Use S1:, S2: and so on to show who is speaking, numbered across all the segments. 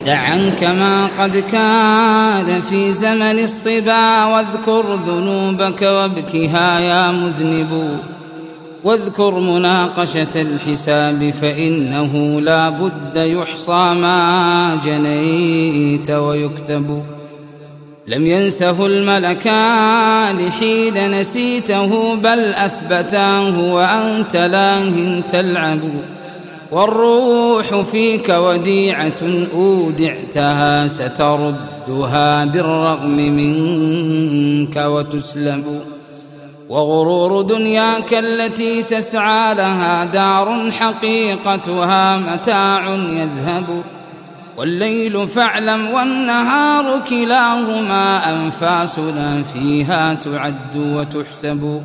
S1: دع عنك ما قد كان في زمن الصبا، واذكر ذنوبك وابكها يا مذنب، واذكر مناقشة الحساب فإنه لا بد يحصى ما جنيت ويكتب. لم ينسه الملكان حين نسيته، بل أثبتاه وأنت لاه تلعب. والروح فيك وديعة أودعتها، ستردها بالرغم منك وتسلب. وغرور دنياك التي تسعى لها دار، حقيقتها متاع يذهب. والليل فاعلم والنهار كلاهما أنفاسنا فيها تعد وتحسب.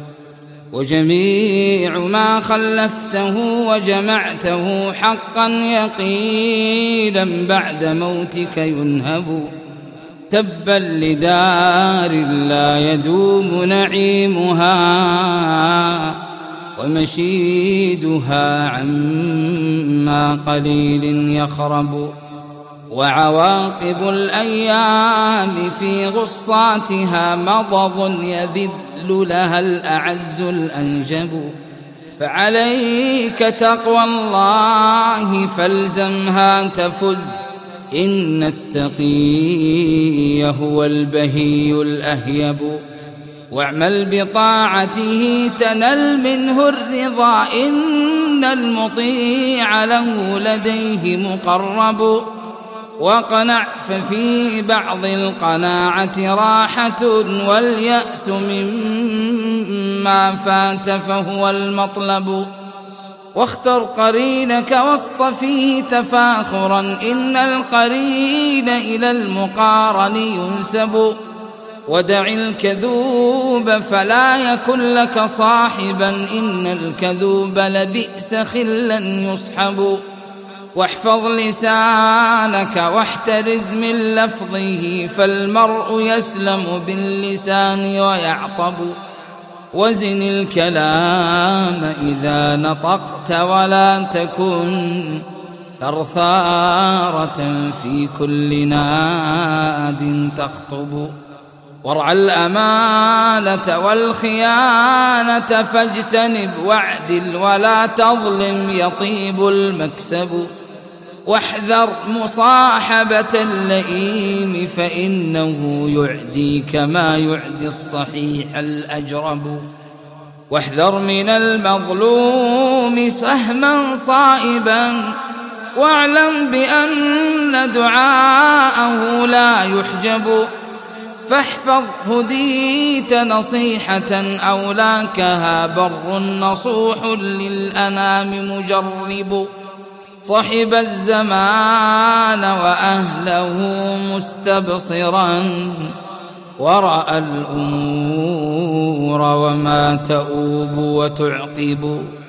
S1: وجميع ما خلفته وجمعته حقا يقينا بعد موتك ينهب. تبا لدار لا يدوم نعيمها، ومشيدها عما قليل يخرب. وعواقب الأيام في غصاتها مضض يذل لها الأعز الأنجب. فعليك تقوى الله فالزمها تفز، إن التقي هو البهي الأهيب. واعمل بطاعته تنل منه الرضا، إن المطيع له لديه مقرب. وقنع ففي بعض القناعة راحة، واليأس مما فات فهو المطلب. واختر قرينك واصطفيه تفاخرا، إن القرين إلى المقارن ينسب. ودع الكذوب فلا يكن لك صاحبا، إن الكذوب لبئس خلا يصحب. واحفظ لسانك واحترز من لفظه، فالمرء يسلم باللسان ويعطب. وزن الكلام إذا نطقت، ولا تكن ثرثارة في كل ناد تخطب. وارع الأمانة والخيانة فاجتنب، واعدل ولا تظلم يطيب المكسب. واحذر مصاحبة اللئيم، فإنه يعدي كما يعدي الصحيح الأجرب. واحذر من المظلوم سهما صائبا، واعلم بأن دعاءه لا يحجب. فاحفظ هديت نصيحة أولاكها، بر نصوح للأنام مجرب. صحب الزمان وأهله مستبصرا، ورأى الأمور وما تؤوب وتعقب.